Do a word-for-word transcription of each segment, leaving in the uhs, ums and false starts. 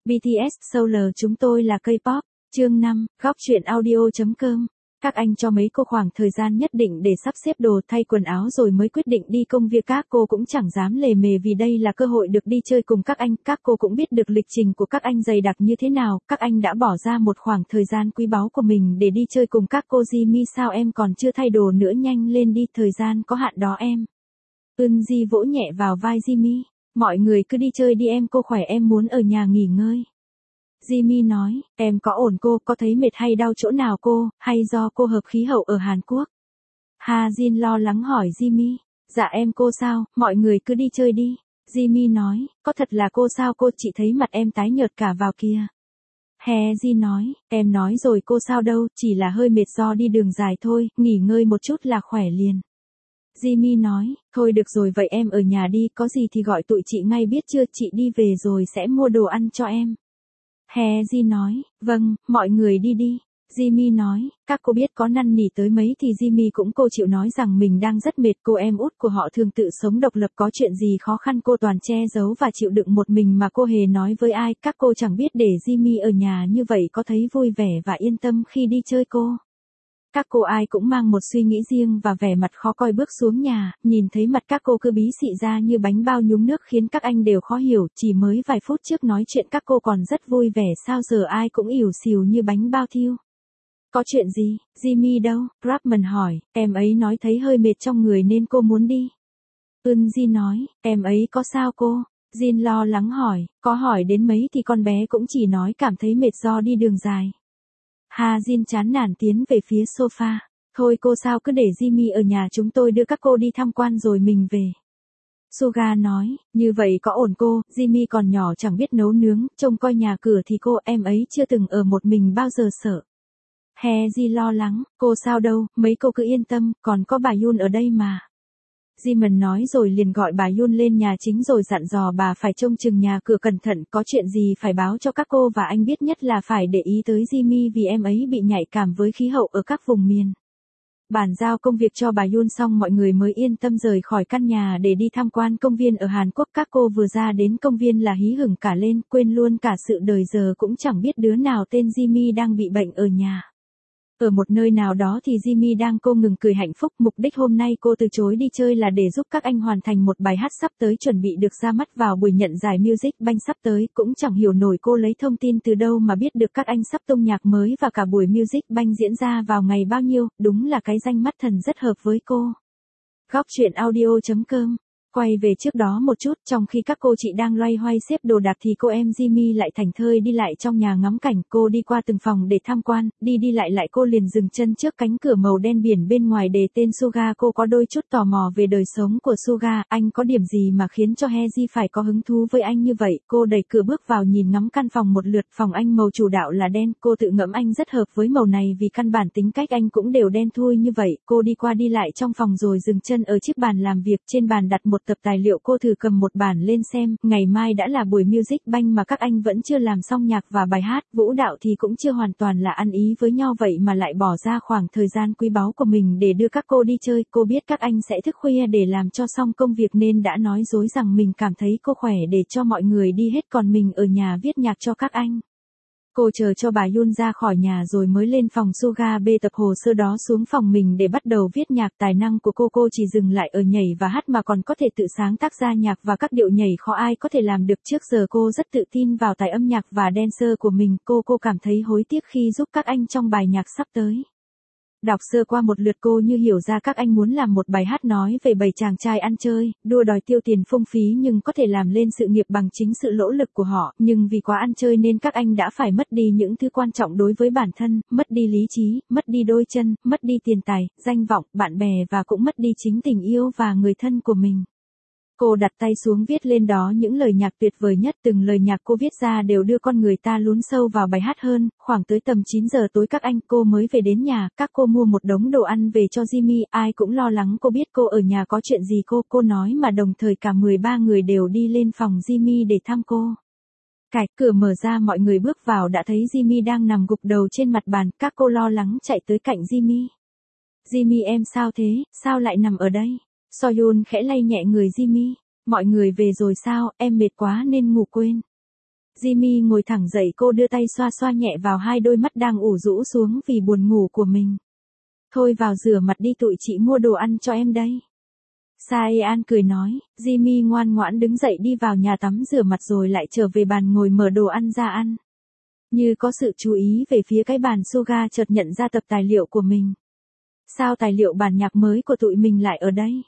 bê tê ét Solar chúng tôi là K-pop. Chương năm, góc truyện audio.com. Các anh cho mấy cô khoảng thời gian nhất định để sắp xếp đồ thay quần áo rồi mới quyết định đi công việc. Các cô cũng chẳng dám lề mề vì đây là cơ hội được đi chơi cùng các anh. Các cô cũng biết được lịch trình của các anh dày đặc như thế nào. Các anh đã bỏ ra một khoảng thời gian quý báu của mình để đi chơi cùng các cô. Jimmy, sao em còn chưa thay đồ nữa, nhanh lên đi, thời gian có hạn đó em. Eunji vỗ nhẹ vào vai Jimmy. Mọi người cứ đi chơi đi em, cô khỏe, em muốn ở nhà nghỉ ngơi. Jimmy nói, em có ổn cô, có thấy mệt hay đau chỗ nào cô, hay do cô hợp khí hậu ở Hàn Quốc? Ha Jin lo lắng hỏi Jimmy. Dạ em, cô sao, mọi người cứ đi chơi đi. Jimmy nói, có thật là cô sao cô, chị thấy mặt em tái nhợt cả vào kìa. He Jin nói, em nói rồi cô sao đâu, chỉ là hơi mệt do đi đường dài thôi, nghỉ ngơi một chút là khỏe liền. Jimmy nói, thôi được rồi vậy em ở nhà đi, có gì thì gọi tụi chị ngay biết chưa, chị đi về rồi sẽ mua đồ ăn cho em. He Jin nói, vâng, mọi người đi đi. Jimmy nói, các cô biết có năn nỉ tới mấy thì Jimmy cũng cô chịu nói rằng mình đang rất mệt. Cô em út của họ thường tự sống độc lập, có chuyện gì khó khăn cô toàn che giấu và chịu đựng một mình mà cô hề nói với ai. Các cô chẳng biết để Jimmy ở nhà như vậy có thấy vui vẻ và yên tâm khi đi chơi cô. Các cô ai cũng mang một suy nghĩ riêng và vẻ mặt khó coi bước xuống nhà, nhìn thấy mặt các cô cứ bí xị ra như bánh bao nhúng nước khiến các anh đều khó hiểu. Chỉ mới vài phút trước nói chuyện các cô còn rất vui vẻ, sao giờ ai cũng ỉu xìu như bánh bao thiêu. Có chuyện gì, Jimmy đâu? Grabman hỏi, em ấy nói thấy hơi mệt trong người nên cô muốn đi. Eunji nói, em ấy có sao cô? Jin lo lắng hỏi, có hỏi đến mấy thì con bé cũng chỉ nói cảm thấy mệt do đi đường dài. Ha Jin chán nản tiến về phía sofa. Thôi cô sao cứ để Jimmy ở nhà, chúng tôi đưa các cô đi tham quan rồi mình về. Suga nói, như vậy có ổn cô, Jimmy còn nhỏ chẳng biết nấu nướng, trông coi nhà cửa thì cô em ấy chưa từng ở một mình bao giờ sợ. He Ji lo lắng, cô sao đâu, mấy cô cứ yên tâm, còn có bà Yoon ở đây mà. Jimon nói rồi liền gọi bà Yoon lên nhà chính rồi dặn dò bà phải trông chừng nhà cửa cẩn thận, có chuyện gì phải báo cho các cô và anh biết, nhất là phải để ý tới Jimmy vì em ấy bị nhạy cảm với khí hậu ở các vùng miền. Bàn giao công việc cho bà Yoon xong mọi người mới yên tâm rời khỏi căn nhà để đi tham quan công viên ở Hàn Quốc. Các cô vừa ra đến công viên là hí hửng cả lên, quên luôn cả sự đời giờ cũng chẳng biết đứa nào tên Jimmy đang bị bệnh ở nhà. Ở một nơi nào đó thì Jimmy đang cô ngừng cười hạnh phúc. Mục đích hôm nay cô từ chối đi chơi là để giúp các anh hoàn thành một bài hát sắp tới chuẩn bị được ra mắt vào buổi nhận giải Music Bank sắp tới. Cũng chẳng hiểu nổi cô lấy thông tin từ đâu mà biết được các anh sắp tung nhạc mới và cả buổi Music Bank diễn ra vào ngày bao nhiêu. Đúng là cái danh mắt thần rất hợp với cô. Góc truyện audio.com. Quay về trước đó một chút, trong khi các cô chị đang loay hoay xếp đồ đạc thì cô em Jimmy lại thảnh thơi đi lại trong nhà ngắm cảnh. Cô đi qua từng phòng để tham quan, đi đi lại lại cô liền dừng chân trước cánh cửa màu đen biển bên ngoài đề tên Suga. Cô có đôi chút tò mò về đời sống của Suga, anh có điểm gì mà khiến cho Heji phải có hứng thú với anh như vậy. Cô đẩy cửa bước vào nhìn ngắm căn phòng một lượt, phòng anh màu chủ đạo là đen, cô tự ngẫm anh rất hợp với màu này vì căn bản tính cách anh cũng đều đen thui như vậy. Cô đi qua đi lại trong phòng rồi dừng chân ở chiếc bàn làm việc, trên bàn đặt một tập tài liệu. Cô thử cầm một bản lên xem, ngày mai đã là buổi Music Bank mà các anh vẫn chưa làm xong nhạc và bài hát, vũ đạo thì cũng chưa hoàn toàn là ăn ý với nhau vậy mà lại bỏ ra khoảng thời gian quý báu của mình để đưa các cô đi chơi. Cô biết các anh sẽ thức khuya để làm cho xong công việc nên đã nói dối rằng mình cảm thấy cô khỏe để cho mọi người đi hết còn mình ở nhà viết nhạc cho các anh. Cô chờ cho bà Yoon ra khỏi nhà rồi mới lên phòng Suga bê tập hồ sơ đó xuống phòng mình để bắt đầu viết nhạc. Tài năng của cô cô chỉ dừng lại ở nhảy và hát mà còn có thể tự sáng tác ra nhạc và các điệu nhảy khó ai có thể làm được. Trước giờ cô rất tự tin vào tài âm nhạc và dancer của mình. Cô cô cảm thấy hối tiếc khi giúp các anh trong bài nhạc sắp tới. Đọc sơ qua một lượt cô như hiểu ra các anh muốn làm một bài hát nói về bảy chàng trai ăn chơi, đua đòi tiêu tiền phung phí nhưng có thể làm lên sự nghiệp bằng chính sự nỗ lực của họ, nhưng vì quá ăn chơi nên các anh đã phải mất đi những thứ quan trọng đối với bản thân, mất đi lý trí, mất đi đôi chân, mất đi tiền tài, danh vọng, bạn bè và cũng mất đi chính tình yêu và người thân của mình. Cô đặt tay xuống viết lên đó những lời nhạc tuyệt vời nhất, từng lời nhạc cô viết ra đều đưa con người ta lún sâu vào bài hát hơn. Khoảng tới tầm chín giờ tối các anh cô mới về đến nhà, các cô mua một đống đồ ăn về cho Jimmy, ai cũng lo lắng cô biết cô ở nhà có chuyện gì cô, cô nói mà đồng thời cả mười ba người đều đi lên phòng Jimmy để thăm cô. Cạch cửa mở ra mọi người bước vào đã thấy Jimmy đang nằm gục đầu trên mặt bàn, các cô lo lắng chạy tới cạnh Jimmy. Jimmy em sao thế, sao lại nằm ở đây? Soyun khẽ lay nhẹ người Jimmy. Mọi người về rồi sao, em mệt quá nên ngủ quên. Jimmy ngồi thẳng dậy, cô đưa tay xoa xoa nhẹ vào hai đôi mắt đang ủ rũ xuống vì buồn ngủ của mình. Thôi vào rửa mặt đi, tụi chị mua đồ ăn cho em đây. Saean cười nói. Jimmy ngoan ngoãn đứng dậy đi vào nhà tắm rửa mặt rồi lại trở về bàn ngồi mở đồ ăn ra ăn. Như có sự chú ý về phía cái bàn, Suga chợt nhận ra tập tài liệu của mình. Sao tài liệu bản nhạc mới của tụi mình lại ở đây?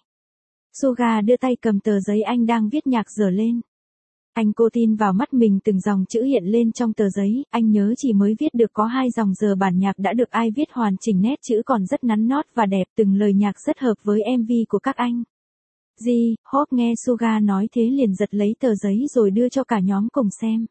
Suga đưa tay cầm tờ giấy anh đang viết nhạc dở lên. Anh cô tin vào mắt mình, từng dòng chữ hiện lên trong tờ giấy, anh nhớ chỉ mới viết được có hai dòng, giờ bản nhạc đã được ai viết hoàn chỉnh, nét chữ còn rất nắn nót và đẹp, từng lời nhạc rất hợp với em vê của các anh. Ji, Hope nghe Suga nói thế liền giật lấy tờ giấy rồi đưa cho cả nhóm cùng xem.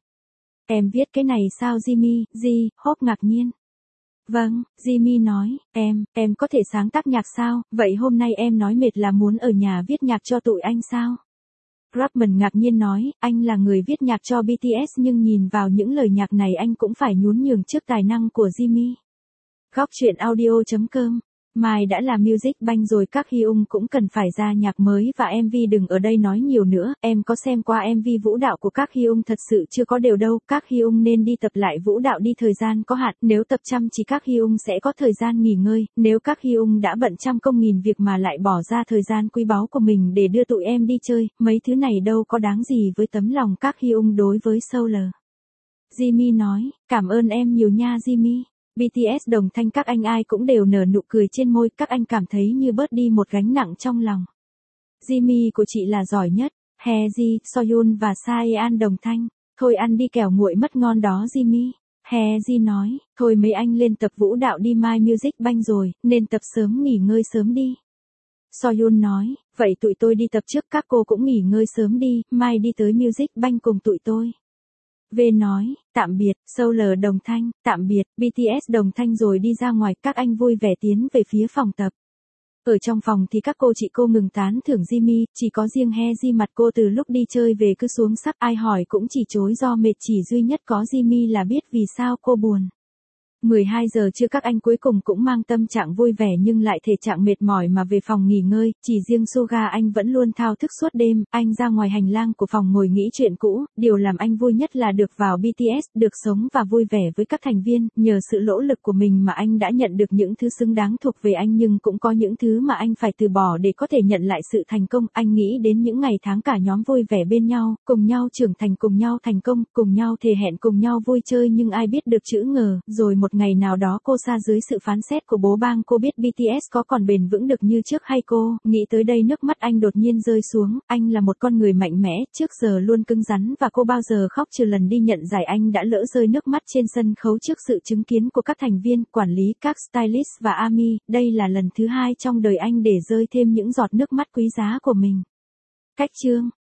Em viết cái này sao Jimmy? Ji, Hope ngạc nhiên. Vâng, Jimmy nói, em, em có thể sáng tác nhạc sao? Vậy hôm nay em nói mệt là muốn ở nhà viết nhạc cho tụi anh sao? Grabman ngạc nhiên nói, anh là người viết nhạc cho bê tê ét nhưng nhìn vào những lời nhạc này anh cũng phải nhún nhường trước tài năng của Jimmy. Góc truyện audio chấm com. Mai đã là Music Bank rồi, các Hyung cũng cần phải ra nhạc mới và em vê. Đừng ở đây nói nhiều nữa, em có xem qua em vê vũ đạo của các Hyung thật sự chưa có đều đâu, các Hyung nên đi tập lại vũ đạo đi, thời gian có hạn, nếu tập chăm chỉ các Hyung sẽ có thời gian nghỉ ngơi, nếu các Hyung đã bận trăm công nghìn việc mà lại bỏ ra thời gian quý báu của mình để đưa tụi em đi chơi, mấy thứ này đâu có đáng gì với tấm lòng các Hyung đối với Solar. Jimmy nói, cảm ơn em nhiều nha Jimmy. bê tê ét đồng thanh các anh ai cũng đều nở nụ cười trên môi, các anh cảm thấy như bớt đi một gánh nặng trong lòng. Jimmy của chị là giỏi nhất. Heji, Soyun và Saean đồng thanh. Thôi ăn đi kẻo nguội mất ngon đó Jimmy. Heji nói, thôi mấy anh lên tập vũ đạo đi, mai Music Bank rồi, nên tập sớm nghỉ ngơi sớm đi. Soyun nói, vậy tụi tôi đi tập trước, các cô cũng nghỉ ngơi sớm đi, mai đi tới Music Bank cùng tụi tôi. V nói, tạm biệt. Solar đồng thanh, tạm biệt. bê tê ét đồng thanh rồi đi ra ngoài, các anh vui vẻ tiến về phía phòng tập. Ở trong phòng thì các cô chị cô ngừng tán thưởng Jimmy, chỉ có riêng Heji mặt cô từ lúc đi chơi về cứ xuống sắc, ai hỏi cũng chỉ chối do mệt, chỉ duy nhất có Jimmy là biết vì sao cô buồn. mười hai giờ trưa các anh cuối cùng cũng mang tâm trạng vui vẻ nhưng lại thể trạng mệt mỏi mà về phòng nghỉ ngơi, chỉ riêng Suga anh vẫn luôn thao thức suốt đêm, anh ra ngoài hành lang của phòng ngồi nghĩ chuyện cũ, điều làm anh vui nhất là được vào bê tê ét, được sống và vui vẻ với các thành viên, nhờ sự nỗ lực của mình mà anh đã nhận được những thứ xứng đáng thuộc về anh nhưng cũng có những thứ mà anh phải từ bỏ để có thể nhận lại sự thành công, anh nghĩ đến những ngày tháng cả nhóm vui vẻ bên nhau, cùng nhau trưởng thành, cùng nhau thành công, cùng nhau thề hẹn cùng nhau vui chơi nhưng ai biết được chữ ngờ, rồi một ngày nào đó cô sa dưới sự phán xét của bố bang, cô biết bê tê ét có còn bền vững được như trước hay cô, nghĩ tới đây nước mắt anh đột nhiên rơi xuống, anh là một con người mạnh mẽ, trước giờ luôn cứng rắn và cô bao giờ khóc trừ lần đi nhận giải anh đã lỡ rơi nước mắt trên sân khấu trước sự chứng kiến của các thành viên, quản lý, các stylist và Ami, đây là lần thứ hai trong đời anh để rơi thêm những giọt nước mắt quý giá của mình. Cách chương